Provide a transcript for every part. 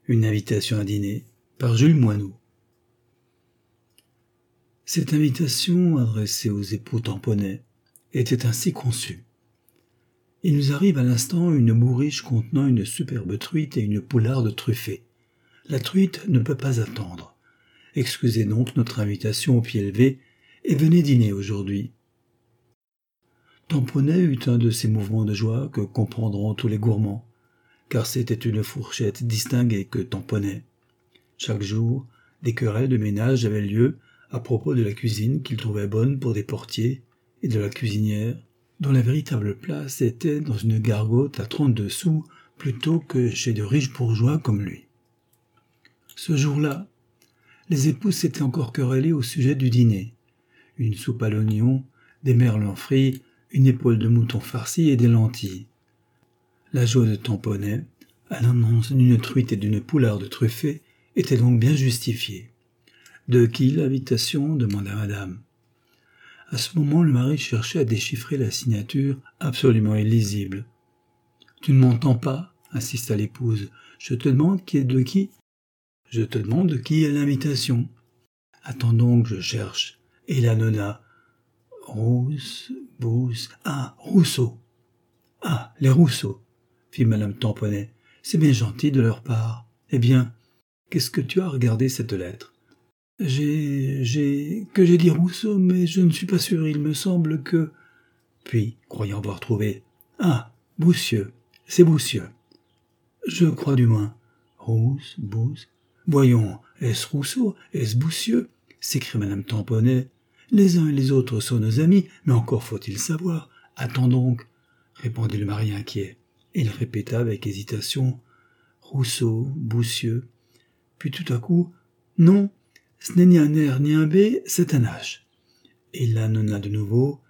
Une invitation à dîner par Jules Moineau. Cette invitation adressée aux époux tamponnais était ainsi conçue. Il nous arrive à l'instant une bourriche contenant une superbe truite et une poularde truffée. La truite ne peut pas attendre. Excusez donc notre invitation au pied levé et venez dîner aujourd'hui. Tamponnet eut un de ces mouvements de joie que comprendront tous les gourmands, car c'était une fourchette distinguée que tamponnait. Chaque jour, des querelles de ménage avaient lieu à propos de la cuisine qu'il trouvait bonne pour des portiers et de la cuisinière, dont la véritable place était dans une gargote à 32 sous plutôt que chez de riches bourgeois comme lui. Ce jour-là, les époux s'étaient encore querellés au sujet du dîner. Une soupe à l'oignon, des merlans frits, une épaule de mouton farcie et des lentilles. La joie de Tamponnet, à l'annonce d'une truite et d'une poularde truffée, était donc bien justifiée. De qui l'invitation demanda madame. À ce moment, le mari cherchait à déchiffrer la signature absolument illisible. Tu ne m'entends pas, insista l'épouse. Je te demande qui est de qui. Je te demande de qui est l'invitation. Attends donc, je cherche. Et la nonna. Rousseau. Ah, les Rousseau, fit madame Tamponnet. C'est bien gentil de leur part. Eh bien, qu'est-ce que tu as regardé cette lettre? J'ai dit Rousseau, mais je ne suis pas sûr, il me semble que... Puis, croyant avoir trouvé... Ah, Boussieu, c'est Boussieu. Je crois du moins. Voyons, est-ce Rousseau, est-ce Boussieu? S'écria madame Tamponnet. Les uns et les autres sont nos amis, mais encore faut-il savoir. Attends donc, répondit le mari inquiet. Il répéta avec hésitation. Rousseau, Boussieu. Puis tout à coup, non, ce n'est ni un R ni un B, c'est un H. Et il l'annonna de nouveau.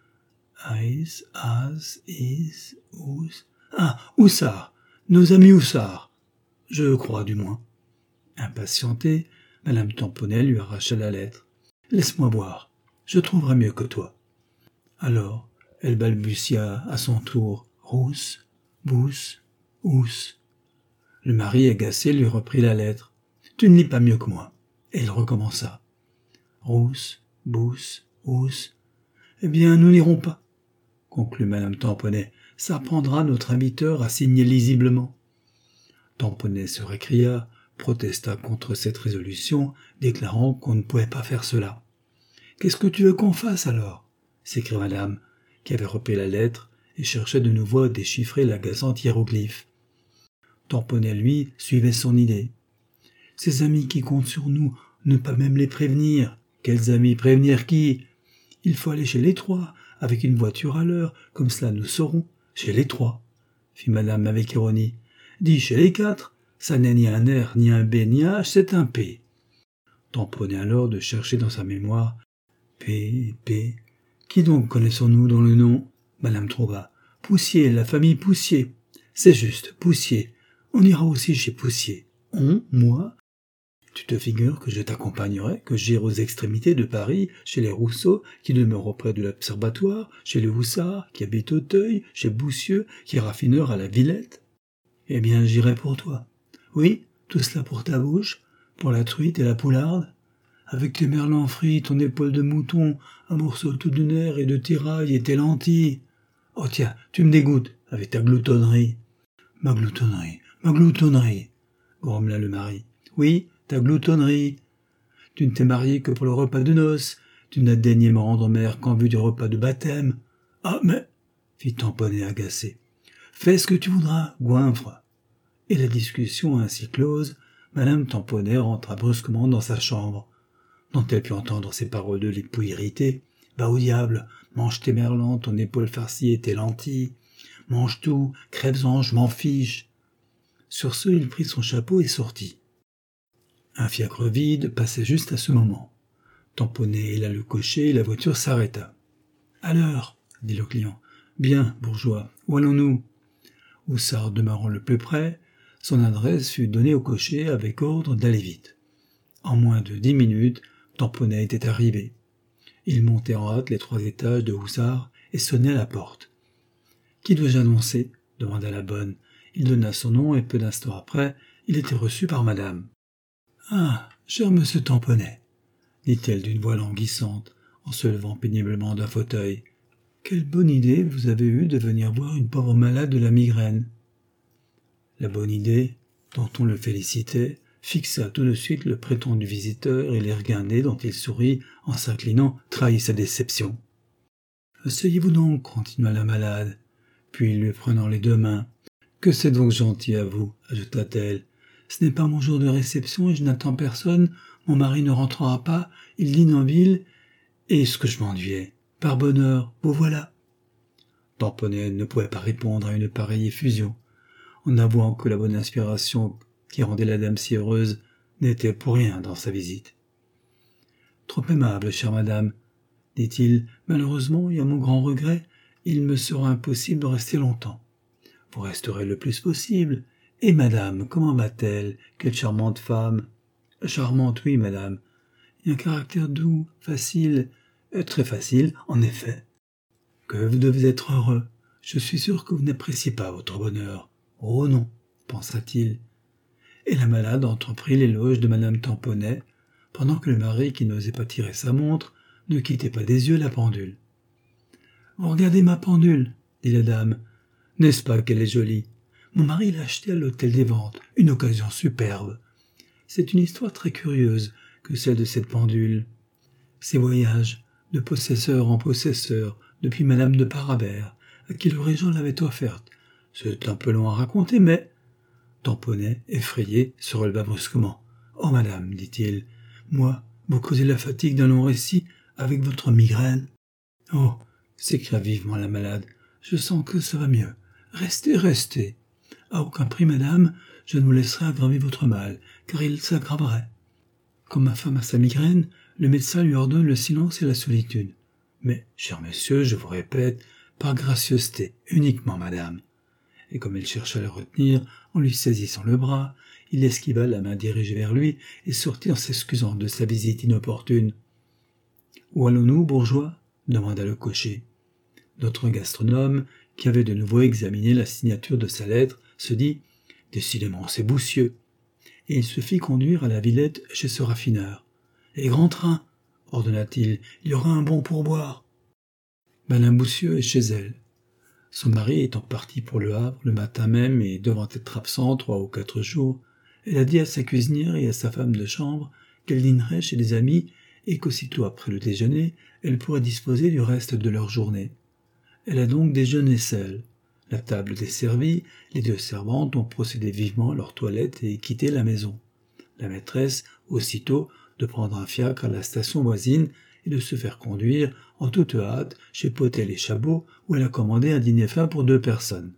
Is, as, is, ous. Ah, Houssard, nos amis Houssard. Je crois du moins. Impatientée, madame Tamponnet lui arracha la lettre. Laisse-moi voir, je trouverai mieux que toi. Alors, elle balbutia à son tour. Rousse, bousse, housse. Le mari agacé lui reprit la lettre. Tu ne lis pas mieux que moi. Et il recommença. Rousse, bousse, housse. Eh bien, nous n'irons pas, conclut madame Tamponnet. Ça apprendra notre inviteur à signer lisiblement. Tamponnet se récria, protesta contre cette résolution, déclarant qu'on ne pouvait pas faire cela. Qu'est-ce que tu veux qu'on fasse alors? S'écria madame, qui avait repris la lettre et cherchait de nouveau à déchiffrer l'agaçant hiéroglyphe. Tamponnet, lui, suivait son idée. Ces amis qui comptent sur nous, ne pas même les prévenir. Quels amis? Prévenir qui? Il faut aller chez les trois, avec une voiture à l'heure, comme cela nous saurons. Chez les trois, fit madame avec ironie. Dis chez les quatre, ça n'est ni un R, ni un B, ni un H, c'est un P. Tamponnet alors de chercher dans sa mémoire. P. Qui donc connaissons-nous dans le nom? Madame trouva. Poussier, la famille Poussier. C'est juste, Poussier. On ira aussi chez Poussier. Moi? Tu te figures que je t'accompagnerai, que j'irai aux extrémités de Paris, chez les Rousseau, qui demeurent auprès de l'Observatoire, chez les Houssard, qui habitent Auteuil, chez Boussieu, qui est raffineur à la Villette? Eh bien, j'irai pour toi. Oui, tout cela pour ta bouche, pour la truite et la poularde, avec tes merlans frits, ton épaule de mouton, un morceau tout de nerf et de tiraille et tes lentilles. Oh tiens, tu me dégoûtes avec ta gloutonnerie. Ma gloutonnerie, grommela le mari. Oui, ta gloutonnerie. Tu ne t'es marié que pour le repas de noces. Tu n'as daigné me rendre mère qu'en vue du repas de baptême. Ah, mais, fit Tamponnet agacé. Fais ce que tu voudras, goinfre. Et la discussion ainsi close, madame Tamponnet rentra brusquement dans sa chambre. Dont elle put entendre ces paroles de l'époux irrité. Va au diable, mange tes merlans, ton épaule farcie et tes lentilles. Mange tout, crève-en, je m'en fiche. Sur ce, il prit son chapeau et sortit. Un fiacre vide passait juste à ce moment. Tamponnet héla le cocher et la voiture s'arrêta. « À l'heure, dit le client. Bien, bourgeois, où allons-nous? Houssard demeurant le plus près, son adresse fut donnée au cocher avec ordre d'aller vite. En moins de 10 minutes, Tamponnet était arrivé. Il montait en hâte les 3 étages de Houssard et sonnait à la porte. « Qui dois-je annoncer ?» demanda la bonne. Il donna son nom et peu d'instants après, il était reçu par madame. « Ah, cher monsieur Tamponnet, dit-elle d'une voix languissante, en se levant péniblement d'un fauteuil. Quelle bonne idée vous avez eue de venir voir une pauvre malade de la migraine. » La bonne idée, dont on le félicitait, fixa tout de suite le prétendu visiteur et l'air guindé dont il sourit en s'inclinant trahit sa déception. « Asseyez-vous donc, continua la malade, puis lui prenant les deux mains. « Que c'est donc gentil à vous, ajouta-t-elle. Ce n'est pas mon jour de réception et je n'attends personne, mon mari ne rentrera pas, il dîne en ville, et ce que je m'ennuyais. Par bonheur, vous voilà. » Tamponnet ne pouvait pas répondre à une pareille effusion, en avouant que la bonne inspiration qui rendait la dame si heureuse n'était pour rien dans sa visite. « Trop aimable, chère madame, dit-il, malheureusement, et à mon grand regret, il me sera impossible de rester longtemps. Vous resterez le plus possible. Et madame, comment va-t-elle? Quelle charmante femme. Charmante, oui, madame. Et un caractère doux, facile, très facile, en effet. Que vous devez être heureux. Je suis sûr que vous n'appréciez pas votre bonheur. Oh non, pensa-t-il. Et la malade entreprit l'éloge de madame Tamponnet, pendant que le mari, qui n'osait pas tirer sa montre, ne quittait pas des yeux la pendule. « Vous regardez ma pendule, dit la dame. N'est-ce pas qu'elle est jolie? Mon mari l'a achetée à l'hôtel des ventes, une occasion superbe. C'est une histoire très curieuse que celle de cette pendule. Ses voyages, de possesseur en possesseur, depuis madame de Parabère, à qui le régent l'avait offerte. C'est un peu long à raconter, mais... » Tamponnet, effrayé, se releva brusquement. « Oh, madame, dit-il, moi, vous causez la fatigue d'un long récit avec votre migraine. »« Oh, s'écria vivement la malade, je sens que ça va mieux. Restez, restez. À aucun prix, madame, je ne vous laisserai aggraver votre mal, car il s'aggraverait. Quand ma femme a sa migraine, le médecin lui ordonne le silence et la solitude. Mais, cher monsieur, je vous répète, par gracieuseté, uniquement, madame. » Et comme elle chercha à le retenir, en lui saisissant le bras, il esquiva la main dirigée vers lui et sortit en s'excusant de sa visite inopportune. « Où allons-nous, bourgeois ?» demanda le cocher. Notre gastronome, qui avait de nouveau examiné la signature de sa lettre, se dit « Décidément, c'est Boussieux !» Et il se fit conduire à la Villette chez ce raffineur. « Et grand train !» ordonna-t-il, « il y aura un bon pourboire. » Madame Boussieux est chez elle. Son mari étant parti pour Le Havre le matin même et devant être absent 3 ou 4 jours, elle a dit à sa cuisinière et à sa femme de chambre qu'elle dînerait chez des amis et qu'aussitôt après le déjeuner, elle pourrait disposer du reste de leur journée. Elle a donc déjeuné seule. La table desservie, les 2 servantes ont procédé vivement à leur toilette et quitté la maison. La maîtresse, aussitôt, de prendre un fiacre à la station voisine et de se faire conduire, en toute hâte, chez Potel et Chabot, où elle a commandé un dîner fin pour 2 personnes.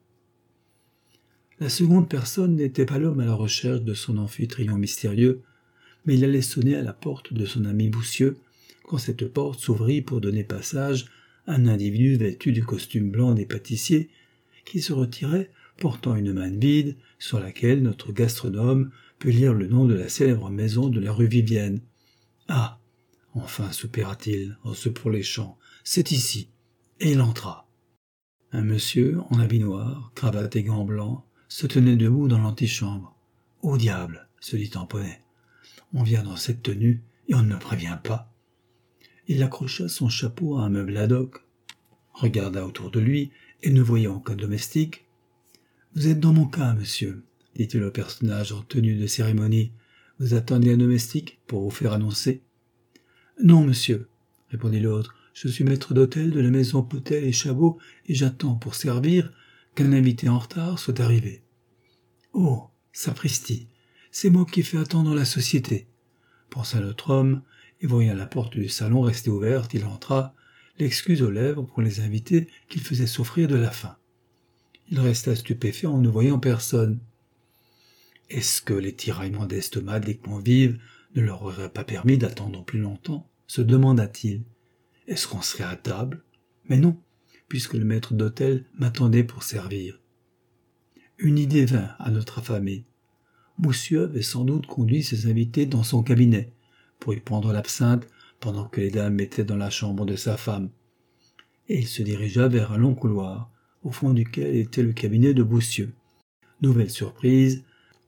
La seconde personne n'était pas l'homme à la recherche de son amphitryon mystérieux, mais il allait sonner à la porte de son ami Boussieux, quand cette porte s'ouvrit pour donner passage à un individu vêtu du costume blanc des pâtissiers, qui se retirait, portant une main vide, sur laquelle notre gastronome peut lire le nom de la célèbre maison de la rue Vivienne. « Ah ! Enfin, soupira-t-il, en se pourléchant, c'est ici. » Et il entra. Un monsieur, en habit noir, cravate et gants blancs, se tenait debout dans l'antichambre. « Au diable !» se dit Tamponnet. « On vient dans cette tenue et on ne me prévient pas. » Il accrocha son chapeau à un meuble ad hoc, regarda autour de lui et ne voyant aucun domestique. « Vous êtes dans mon cas, monsieur, » dit-il au personnage en tenue de cérémonie. « Vous attendez un domestique pour vous faire annoncer ?»« Non, monsieur, » répondit l'autre. « Je suis maître d'hôtel de la maison Potel et Chabot et j'attends pour servir qu'un invité en retard soit arrivé. »« Oh, sapristi, c'est moi qui fais attendre la société, » pensa notre homme, et voyant la porte du salon rester ouverte, il entra, l'excuse aux lèvres pour les invités qu'il faisait souffrir de la faim. Il resta stupéfait en ne voyant personne. Est-ce que les tiraillements d'estomac des convives ne leur auraient pas permis d'attendre plus longtemps, se demanda-t-il. Est-ce qu'on serait à table? Mais non, puisque le maître d'hôtel m'attendait pour servir. Une idée vint à notre affamé. Boussieux avait sans doute conduit ses invités dans son cabinet, pour y prendre l'absinthe pendant que les dames étaient dans la chambre de sa femme. Et il se dirigea vers un long couloir, au fond duquel était le cabinet de Boussieux. Nouvelle surprise,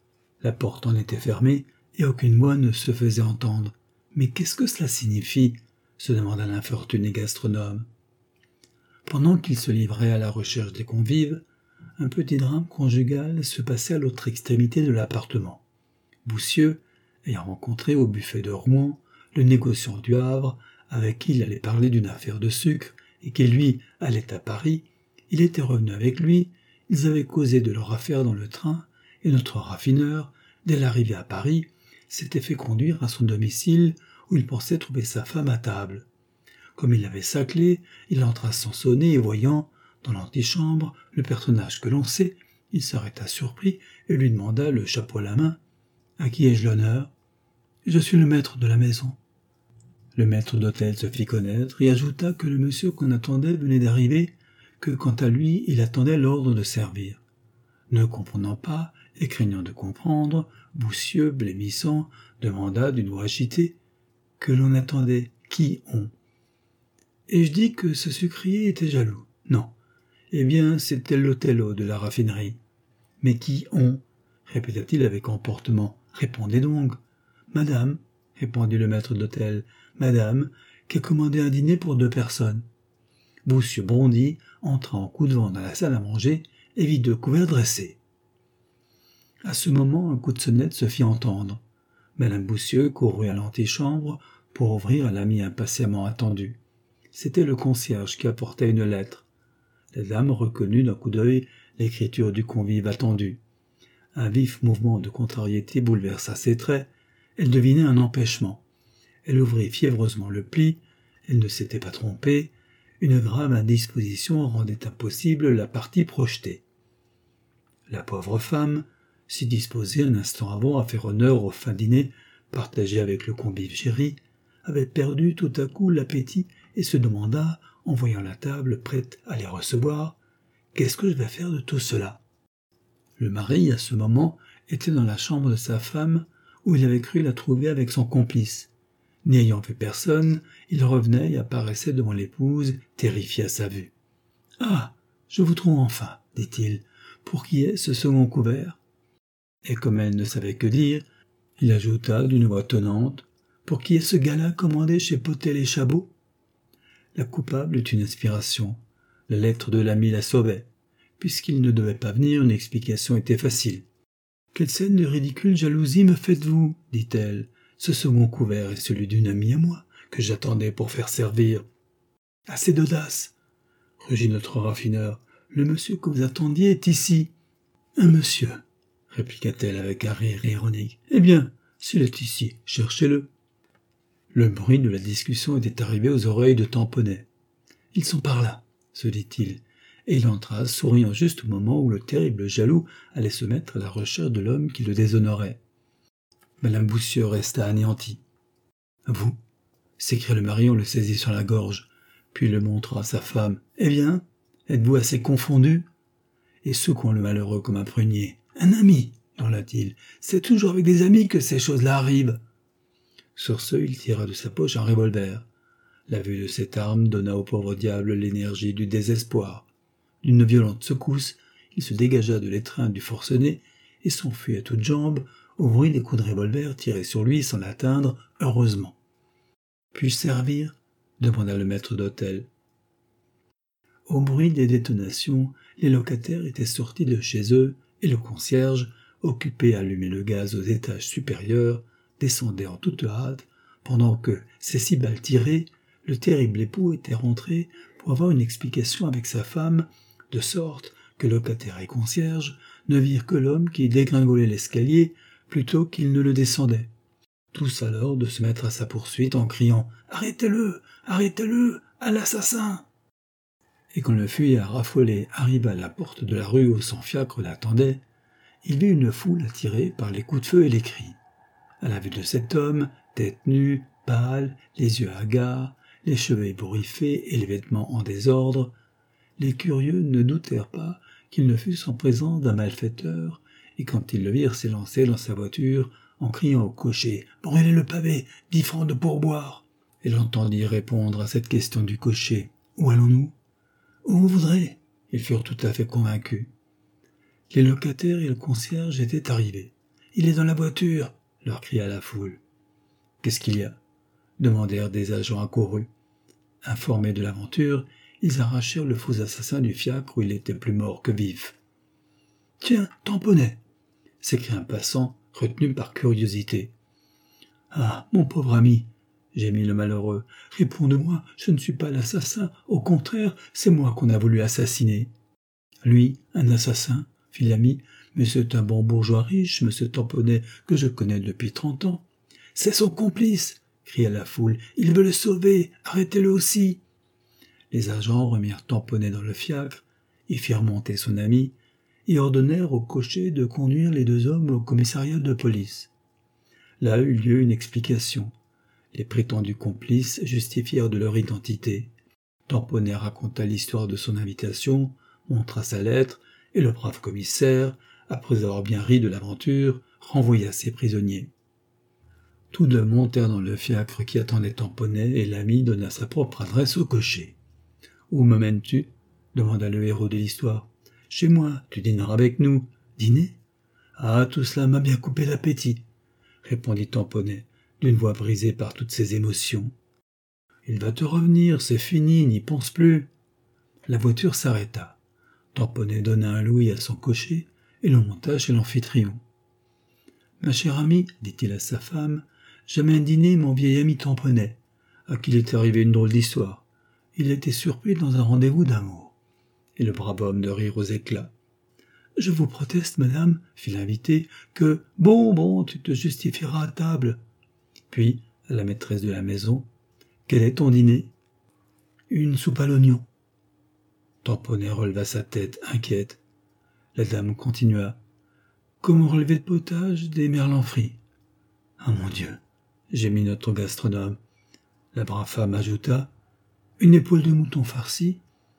La porte en était fermée et aucune voix ne se faisait entendre. « Mais qu'est-ce que cela signifie ?» se demanda l'infortuné gastronome. Pendant qu'il se livrait à la recherche des convives, un petit drame conjugal se passait à l'autre extrémité de l'appartement. Boussieux, ayant rencontré au buffet de Rouen le négociant du Havre, avec qui il allait parler d'une affaire de sucre et qui, lui, allait à Paris, il était revenu avec lui, ils avaient causé de leur affaire dans le train, et notre raffineur, dès l'arrivée à Paris, s'était fait conduire à son domicile où il pensait trouver sa femme à table. Comme il avait sa clé, il entra sans sonner et voyant, dans l'antichambre, le personnage que l'on sait, il s'arrêta surpris et lui demanda, le chapeau à la main, « À qui ai-je l'honneur ?»« Je suis le maître de la maison. » Le maître d'hôtel se fit connaître et ajouta que le monsieur qu'on attendait venait d'arriver, que quant à lui, il attendait l'ordre de servir. Ne comprenant pas et craignant de comprendre, Boussieux, blêmissant, demanda d'une voix agitée que l'on attendait. Qui on? Et je dis que ce sucrier était jaloux. Non. Eh bien, c'était l'Othello de la raffinerie. Mais qui on? Répéta-t-il avec emportement. Répondez donc. Madame, répondit le maître d'hôtel, madame, qui a commandé un dîner pour 2 personnes. Boussieux bondit, entra en coup de vent dans la salle à manger et vit 2 couverts dressés. À ce moment, un coup de sonnette se fit entendre. Madame Boussieux courut à l'antichambre pour ouvrir à l'ami impatiemment attendu. C'était le concierge qui apportait une lettre. La dame reconnut d'un coup d'œil l'écriture du convive attendu. Un vif mouvement de contrariété bouleversa ses traits. Elle devinait un empêchement. Elle ouvrit fiévreusement le pli. Elle ne s'était pas trompée. Une grave indisposition rendait impossible la partie projetée. La pauvre femme, si disposée un instant avant à faire honneur au fin dîner partagé avec le convive chéri, avait perdu tout à coup l'appétit et se demanda, en voyant la table prête à les recevoir, « Qu'est-ce que je vais faire de tout cela ?» Le mari, à ce moment, était dans la chambre de sa femme, où il avait cru la trouver avec son complice. N'ayant vu personne, il revenait et apparaissait devant l'épouse, terrifié à sa vue. « Ah, je vous trouve enfin, dit-il, pour qui est ce second couvert ?» Et comme elle ne savait que dire, il ajouta d'une voix tonnante, « Pour qui est ce gars-là commandé chez Potel et Chabot ?» La coupable eut une inspiration. La lettre de l'ami la sauvait. Puisqu'il ne devait pas venir, une explication était facile. « Quelle scène de ridicule jalousie me faites-vous » dit-elle. « Ce second couvert est celui d'une amie à moi, que j'attendais pour faire servir. »« Assez d'audace » rugit notre raffineur. « Le monsieur que vous attendiez est ici. »« Un monsieur » répliqua-t-elle avec un rire ironique. « Eh bien, s'il est ici, cherchez-le. » Le bruit de la discussion était arrivé aux oreilles de Tamponnet. « Ils sont par là, » se dit-il, et il entra, souriant juste au moment où le terrible jaloux allait se mettre à la recherche de l'homme qui le déshonorait. Madame Boussieux resta anéantie. « Vous » s'écria le mari en le saisissant la gorge, puis il le montra à sa femme. « Eh bien, êtes-vous assez confondu ?» Et secouant le malheureux comme un prunier. « Un ami » hurla-t-il. « C'est toujours avec des amis que ces choses-là arrivent. » Sur ce, il tira de sa poche un revolver. La vue de cette arme donna au pauvre diable l'énergie du désespoir. D'une violente secousse, il se dégagea de l'étreint du forcené et s'enfuit à toutes jambes au bruit des coups de revolver tirés sur lui sans l'atteindre, heureusement. « Puis-je servir ?» demanda le maître d'hôtel. Au bruit des détonations, les locataires étaient sortis de chez eux et le concierge, occupé à allumer le gaz aux étages supérieurs, descendait en toute hâte, pendant que, ces 6 balles tirées, le terrible époux était rentré pour avoir une explication avec sa femme, de sorte que locataire et concierge ne virent que l'homme qui dégringolait l'escalier plutôt qu'il ne le descendait. Tous alors de se mettre à sa poursuite en criant « Arrêtez-le! Arrêtez-le! À l'assassin !» Et quand le fuyard affolé arriva à la porte de la rue où son fiacre l'attendait, il vit une foule attirée par les coups de feu et les cris. À la vue de cet homme, tête nue, pâle, les yeux hagards, les cheveux ébouriffés et les vêtements en désordre, les curieux ne doutèrent pas qu'il ne fût en présence d'un malfaiteur, et quand ils le virent s'élancer dans sa voiture, en criant au cocher « Brûlez le pavé, 10 francs de pourboire !» Et l'entendit répondre à cette question du cocher « Où allons-nous ?»« Où vous voudrez ?» Ils furent tout à fait convaincus. Les locataires et le concierge étaient arrivés. il est dans la voiture !» leur cria la foule. « Qu'est-ce qu'il y a ?» demandèrent des agents accourus. Informés de l'aventure, ils arrachèrent le faux assassin du fiacre où il était plus mort que vif. « Tiens, tamponnet !» s'écria un passant, retenu par curiosité. « Ah, mon pauvre ami !» gémit le malheureux. « Réponds-moi, je ne suis pas l'assassin, au contraire, c'est moi qu'on a voulu assassiner. »« Lui, un assassin ?» fit l'ami. « Mais c'est un bon bourgeois riche, monsieur Tamponnet, que je connais depuis 30 ans. »« C'est son complice !» cria la foule. « Il veut le sauver, arrêtez-le aussi !» Les agents remirent Tamponnet dans le fiacre, y firent monter son ami, et ordonnèrent au cocher de conduire les deux hommes au commissariat de police. Là eut lieu une explication. Les prétendus complices justifièrent de leur identité. Tamponnet raconta l'histoire de son invitation, montra sa lettre, et le brave commissaire, après avoir bien ri de l'aventure, renvoya ses prisonniers. Tous deux montèrent dans le fiacre qui attendait Tamponnet, et l'ami donna sa propre adresse au cocher. « Où me mènes-tu » demanda le héros de l'histoire. « Chez moi, tu dîneras avec nous. »« Dîner ?»« Ah, tout cela m'a bien coupé l'appétit, » répondit Tamponnet, d'une voix brisée par toutes ses émotions. « Il va te revenir, c'est fini, n'y pense plus. » La voiture s'arrêta. Tamponnet donna un louis à son cocher et le monta chez l'amphitryon. « Ma chère amie, dit-il à sa femme, j'amène dîner mon vieil ami Tamponnet, à qui il est arrivé une drôle d'histoire. Il a été surpris dans un rendez-vous d'amour. » Et le brave homme de rire aux éclats. « Je vous proteste, madame, fit l'invité, que « Bon, tu te justifieras à table. » Puis, à la maîtresse de la maison, « Quel est ton dîner ?»« Une soupe à l'oignon. » Tamponnet releva sa tête, inquiète. La dame continua. « Comment relever le potage des merlans frits ?»« Ah mon Dieu !» gémit notre gastronome. La brave femme ajouta. « Une épaule de mouton farcie ?»«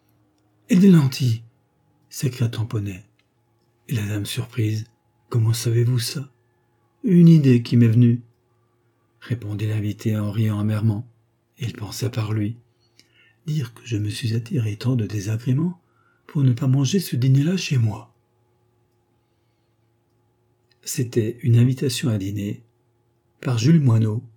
Et des lentilles !» s'écria Tamponnet. Et la dame surprise. « Comment savez-vous ça ?»« Une idée qui m'est venue, » répondit l'invité en riant amèrement. Et il pensa par lui. Dire que je me suis attiré tant de désagréments pour ne pas manger ce dîner-là chez moi. C'était une invitation à dîner par Jules Moineau.